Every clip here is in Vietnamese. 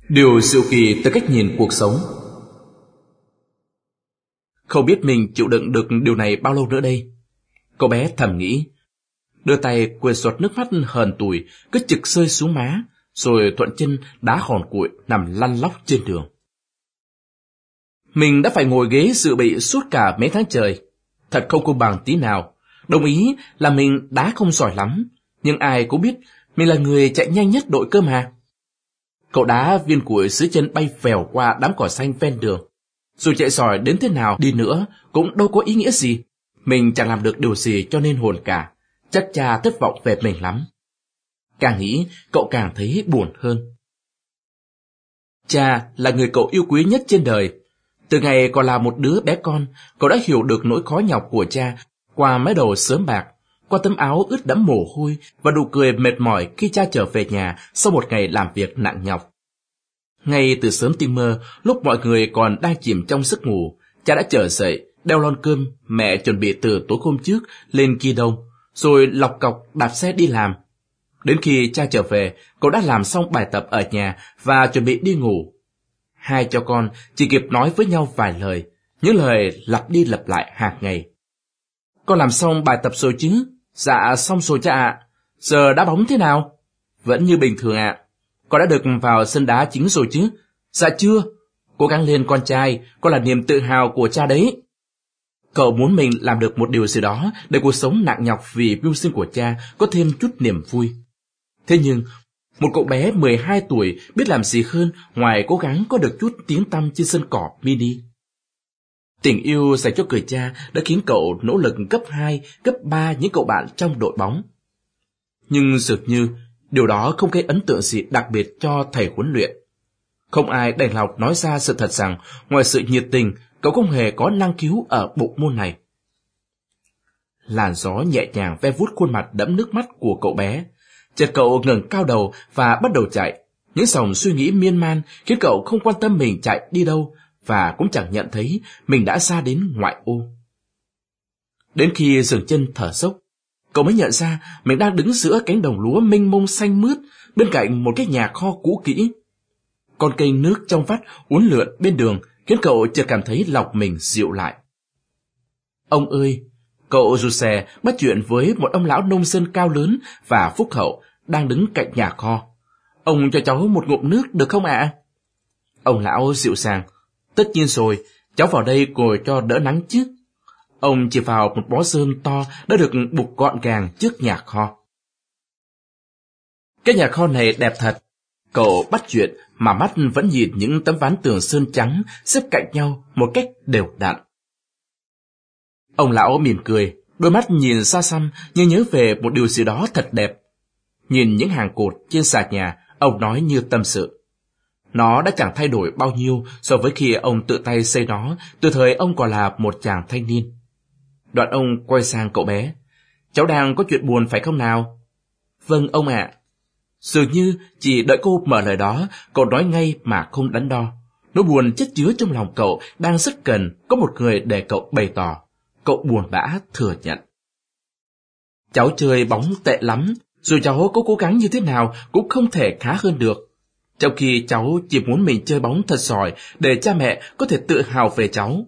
Điều diệu kỳ từ cách nhìn cuộc sống. Không biết mình chịu đựng được điều này bao lâu nữa đây. Cậu bé thầm nghĩ, đưa tay quệt giọt nước mắt hờn tủi cứ trực rơi xuống má, rồi thuận chân đá hòn cụi nằm lăn lóc trên đường. Mình đã phải ngồi ghế dự bị suốt cả mấy tháng trời, thật không công bằng tí nào. Đồng ý là mình đá không giỏi lắm, nhưng ai cũng biết mình là người chạy nhanh nhất đội cơ mà. Cậu đá viên củi dưới chân bay vèo qua đám cỏ xanh ven đường. Dù chạy giỏi đến thế nào đi nữa cũng đâu có ý nghĩa gì. Mình chẳng làm được điều gì cho nên hồn cả. Chắc cha thất vọng về mình lắm. Càng nghĩ, cậu càng thấy buồn hơn. Cha là người cậu yêu quý nhất trên đời. Từ ngày còn là một đứa bé con, cậu đã hiểu được nỗi khó nhọc của cha qua mái đầu xớm bạc, qua tấm áo ướt đẫm mồ hôi và nụ cười mệt mỏi khi cha trở về nhà sau một ngày làm việc nặng nhọc. Ngay từ sớm tinh mơ, lúc mọi người còn đang chìm trong giấc ngủ, cha đã trở dậy, đeo lon cơm mẹ chuẩn bị từ tối hôm trước lên kia đông, rồi lọc cọc đạp xe đi làm. Đến khi cha trở về, cậu đã làm xong bài tập ở nhà và chuẩn bị đi ngủ. Hai cha con chỉ kịp nói với nhau vài lời, những lời lặp đi lặp lại hàng ngày. Con làm xong bài tập rồi chứ? Dạ xong rồi cha ạ. Giờ đá bóng thế nào? Vẫn như bình thường ạ. Con đã được vào sân đá chính rồi chứ? Dạ chưa. Cố gắng lên con trai, con là niềm tự hào của cha đấy. Cậu muốn mình làm được một điều gì đó để cuộc sống nặng nhọc vì mưu sinh của cha có thêm chút niềm vui. Thế nhưng, một cậu bé 12 tuổi biết làm gì hơn ngoài cố gắng có được chút tiếng tăm trên sân cỏ mini. Tình yêu dành cho người cha đã khiến cậu nỗ lực gấp 2, gấp 3 những cậu bạn trong đội bóng. Nhưng dường như điều đó không gây ấn tượng gì đặc biệt cho thầy huấn luyện. Không ai đành lòng nói ra sự thật rằng ngoài sự nhiệt tình, cậu không hề có năng khiếu ở bộ môn này. Làn gió nhẹ nhàng ve vuốt khuôn mặt đẫm nước mắt của cậu bé. Chợt cậu ngẩng cao đầu và bắt đầu chạy. Những dòng suy nghĩ miên man khiến cậu không quan tâm mình chạy đi đâu và cũng chẳng nhận thấy mình đã ra đến ngoại ô. Đến khi dừng chân thở dốc, cậu mới nhận ra mình đang đứng giữa cánh đồng lúa mênh mông xanh mướt bên cạnh một cái nhà kho cũ kỹ. Con kênh nước trong vắt uốn lượn bên đường khiến cậu chợt cảm thấy lòng mình dịu lại. Ông ơi! Cậu rụt rè bắt chuyện với một ông lão nông dân cao lớn và phúc hậu đang đứng cạnh nhà kho. Ông cho cháu một ngụm nước được không ạ? Ông lão dịu dàng. Tất nhiên rồi, cháu vào đây ngồi cho đỡ nắng chứ. Ông chỉ vào một bó rơm to đã được buộc gọn gàng trước nhà kho. Cái nhà kho này đẹp thật. Cậu bắt chuyện mà mắt vẫn nhìn những tấm ván tường sơn trắng xếp cạnh nhau một cách đều đặn. Ông lão mỉm cười, đôi mắt nhìn xa xăm như nhớ về một điều gì đó thật đẹp. Nhìn những hàng cột trên sàn nhà, ông nói như tâm sự. Nó đã chẳng thay đổi bao nhiêu so với khi ông tự tay xây nó từ thời ông còn là một chàng thanh niên. Đoạn ông quay sang cậu bé. Cháu đang có chuyện buồn phải không nào? Vâng ông ạ. Dường như chỉ đợi cô mở lời đó, cậu nói ngay mà không đắn đo. Nỗi buồn chất chứa trong lòng cậu đang rất cần có một người để cậu bày tỏ. Cậu buồn bã thừa nhận. Cháu chơi bóng tệ lắm, dù cháu có cố gắng như thế nào cũng không thể khá hơn được. Trong khi cháu chỉ muốn mình chơi bóng thật giỏi để cha mẹ có thể tự hào về cháu.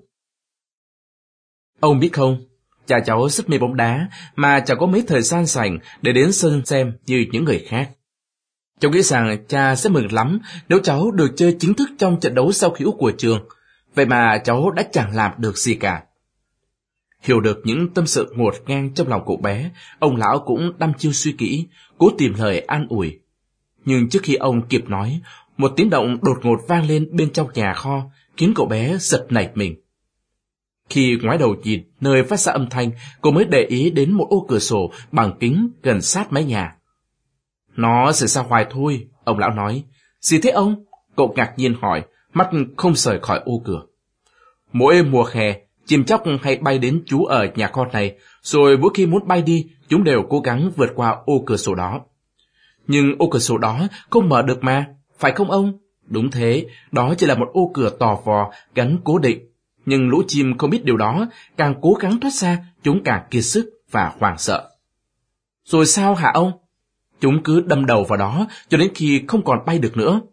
Ông biết không, cha cháu rất mê bóng đá mà chẳng có mấy thời gian rảnh để đến sân xem như những người khác. Cháu nghĩ rằng cha sẽ mừng lắm nếu cháu được chơi chính thức trong trận đấu giao hữu của trường. Vậy mà cháu đã chẳng làm được gì cả. Hiểu được những tâm sự ngột ngang trong lòng cậu bé, ông lão cũng đăm chiêu suy kỹ, cố tìm lời an ủi. Nhưng trước khi ông kịp nói, một tiếng động đột ngột vang lên bên trong nhà kho, khiến cậu bé giật nảy mình. Khi ngoái đầu nhìn nơi phát ra âm thanh, cậu mới để ý đến một ô cửa sổ bằng kính gần sát mái nhà. Nó sẽ ra hoài thôi, ông lão nói. Gì thế ông? Cậu ngạc nhiên hỏi, mắt không rời khỏi ô cửa. Mỗi mùa hè, chim chóc hay bay đến trú ở nhà kho này, rồi mỗi khi muốn bay đi, chúng đều cố gắng vượt qua ô cửa sổ đó. Nhưng ô cửa sổ đó không mở được mà, phải không ông? Đúng thế, đó chỉ là một ô cửa tò vò, gắn cố định. Nhưng lũ chim không biết điều đó, càng cố gắng thoát ra, chúng càng kiệt sức và hoảng sợ. Rồi sao hả ông? Chúng cứ đâm đầu vào đó cho đến khi không còn bay được nữa.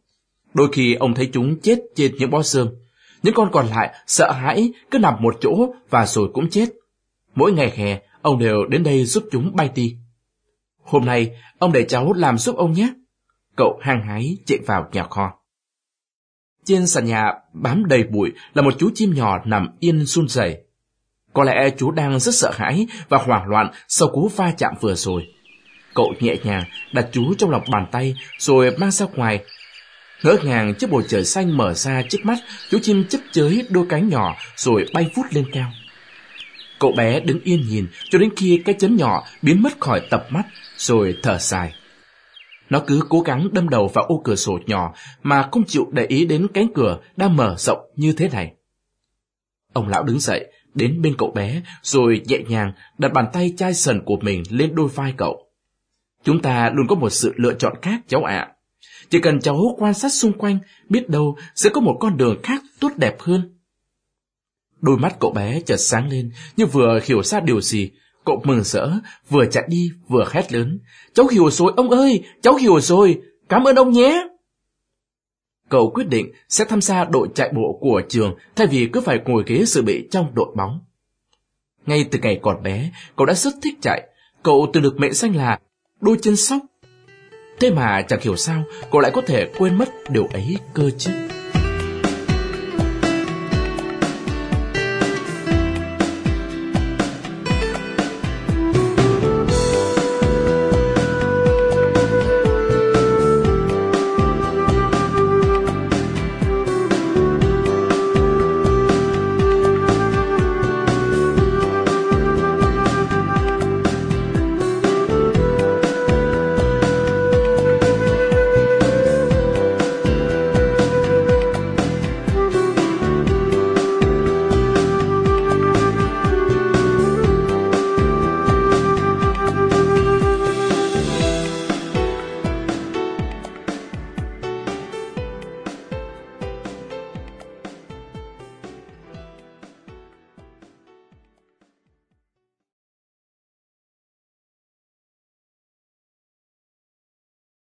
Đôi khi ông thấy chúng chết trên những bó rơm. Những con còn lại sợ hãi cứ nằm một chỗ và rồi cũng chết. Mỗi ngày hè, ông đều đến đây giúp chúng bay đi. Hôm nay, ông để cháu làm giúp ông nhé. Cậu hăng hái chạy vào nhà kho. Trên sàn nhà bám đầy bụi là một chú chim nhỏ nằm yên run rẩy. Có lẽ chú đang rất sợ hãi và hoảng loạn sau cú va chạm vừa rồi. Cậu nhẹ nhàng đặt chú trong lòng bàn tay rồi mang ra ngoài. Ngỡ ngàng trước bầu trời xanh mở ra trước mắt, chú chim chớp chới đôi cánh nhỏ rồi bay vút lên cao. Cậu bé đứng yên nhìn cho đến khi cái chấm nhỏ biến mất khỏi tầm mắt rồi thở dài. Nó cứ cố gắng đâm đầu vào ô cửa sổ nhỏ mà không chịu để ý đến cánh cửa đang mở rộng như thế này. Ông lão đứng dậy, đến bên cậu bé rồi nhẹ nhàng đặt bàn tay chai sần của mình lên đôi vai cậu. Chúng ta luôn có một sự lựa chọn khác cháu ạ. Chỉ cần cháu quan sát xung quanh, biết đâu sẽ có một con đường khác tốt đẹp hơn. Đôi mắt cậu bé chợt sáng lên như vừa hiểu ra điều gì. Cậu mừng rỡ, vừa chạy đi vừa hét lớn. Cháu hiểu rồi ông ơi, cháu hiểu rồi, cảm ơn ông nhé. Cậu quyết định sẽ tham gia đội chạy bộ của trường thay vì cứ phải ngồi ghế dự bị trong đội bóng. Ngay từ ngày còn bé, cậu đã rất thích chạy. Cậu từng được mệnh danh là đôi chân sóc. Thế mà chẳng hiểu sao cậu lại có thể quên mất điều ấy cơ chứ.